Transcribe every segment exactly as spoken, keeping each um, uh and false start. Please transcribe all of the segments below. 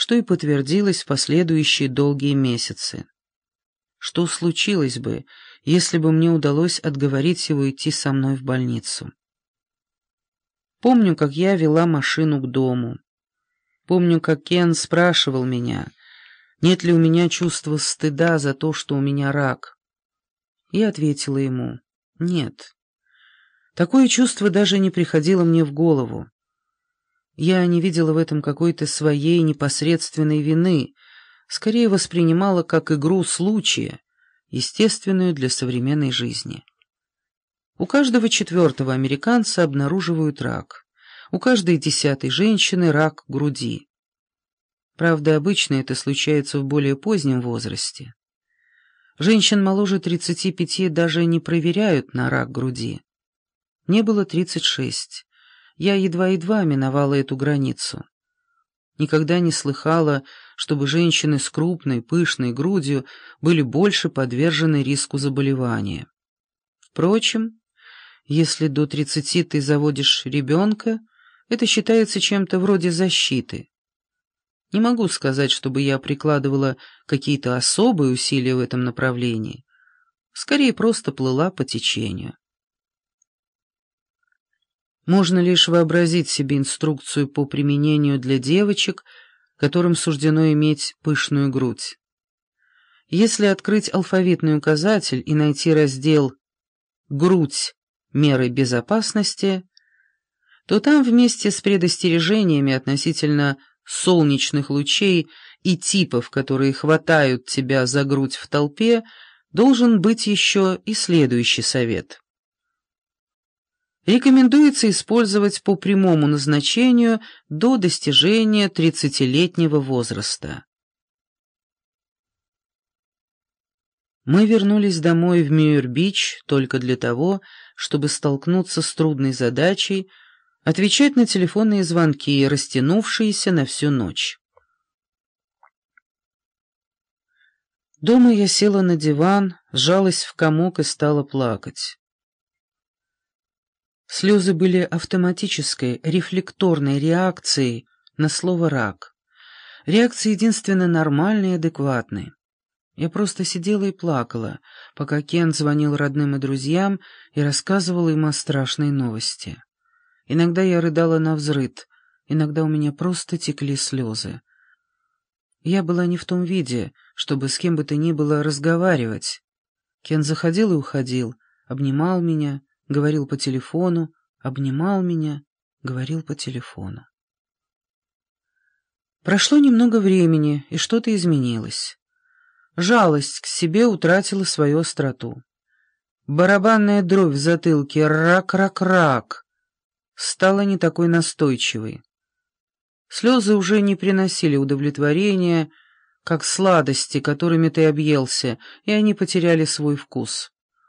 что и подтвердилось в последующие долгие месяцы. Что случилось бы, если бы мне удалось отговорить его идти со мной в больницу? Помню, как я вела машину к дому. Помню, как Кен спрашивал меня, нет ли у меня чувства стыда за то, что у меня рак. Я ответила ему: нет. Такое чувство даже не приходило мне в голову. Я не видела в этом какой-то своей непосредственной вины, скорее воспринимала как игру случая, естественную для современной жизни. У каждого четвертого американца обнаруживают рак, у каждой десятой женщины рак груди. Правда, обычно это случается в более позднем возрасте. Женщин моложе тридцати пяти даже не проверяют на рак груди. Мне было тридцать шесть. Я едва-едва миновала эту границу. Никогда не слыхала, чтобы женщины с крупной, пышной грудью были больше подвержены риску заболевания. Впрочем, если до тридцати ты заводишь ребенка, это считается чем-то вроде защиты. Не могу сказать, чтобы я прикладывала какие-то особые усилия в этом направлении. Скорее, просто плыла по течению. Можно лишь вообразить себе инструкцию по применению для девочек, которым суждено иметь пышную грудь. Если открыть алфавитный указатель и найти раздел «Грудь. Меры безопасности», то там вместе с предостережениями относительно солнечных лучей и типов, которые хватают тебя за грудь в толпе, должен быть еще и следующий совет. Рекомендуется использовать по прямому назначению до достижения тридцатилетнего возраста. Мы вернулись домой в Мюир-Бич только для того, чтобы столкнуться с трудной задачей отвечать на телефонные звонки, растянувшиеся на всю ночь. Дома я села на диван, сжалась в комок и стала плакать. Слезы были автоматической, рефлекторной реакцией на слово «рак». Реакция единственно нормальной и адекватной. Я просто сидела и плакала, пока Кен звонил родным и друзьям и рассказывал им о страшной новости. Иногда я рыдала навзрыд, иногда у меня просто текли слезы. Я была не в том виде, чтобы с кем бы то ни было разговаривать. Кен заходил и уходил, обнимал меня, говорил по телефону, обнимал меня, говорил по телефону. Прошло немного времени, и что-то изменилось. Жалость к себе утратила свою остроту. Барабанная дробь в затылке «рак-рак-рак» стала не такой настойчивой. Слезы уже не приносили удовлетворения, как сладости, которыми ты объелся, и они потеряли свой вкус.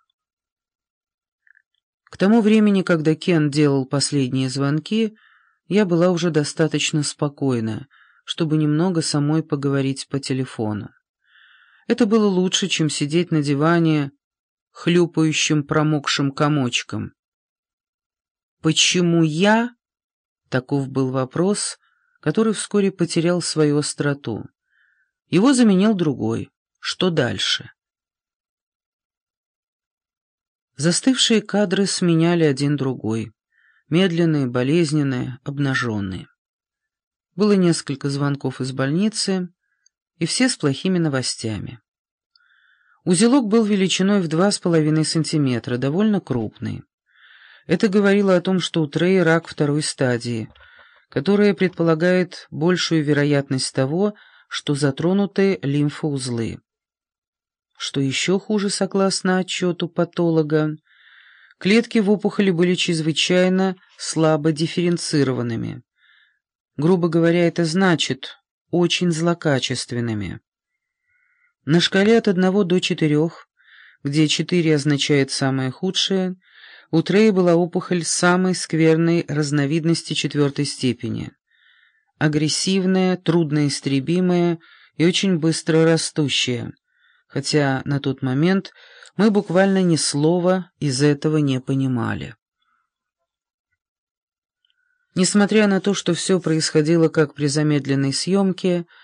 К тому времени, когда Кен делал последние звонки, я была уже достаточно спокойна, чтобы немного самой поговорить по телефону. Это было лучше, чем сидеть на диване, хлюпающим промокшим комочком. «Почему я?» — таков был вопрос, который вскоре потерял свою остроту. Его заменил другой. Что дальше? Застывшие кадры сменяли один другой. Медленные, болезненные, обнаженные. Было несколько звонков из больницы, и все с плохими новостями. Узелок был величиной в два с половиной сантиметра, довольно крупный. Это говорило о том, что у Треи рак второй стадии, которая предполагает большую вероятность того, что затронуты лимфоузлы. Что еще хуже, согласно отчету патолога, клетки в опухоли были чрезвычайно слабо дифференцированными. Грубо говоря, это значит очень злокачественными. На шкале от одного до четырех, где четыре означает «самое худшее», у Треи была опухоль самой скверной разновидности четвертой степени. Агрессивная, трудноистребимая и очень быстро растущая, хотя на тот момент мы буквально ни слова из этого не понимали. Несмотря на то, что все происходило как при замедленной съемке,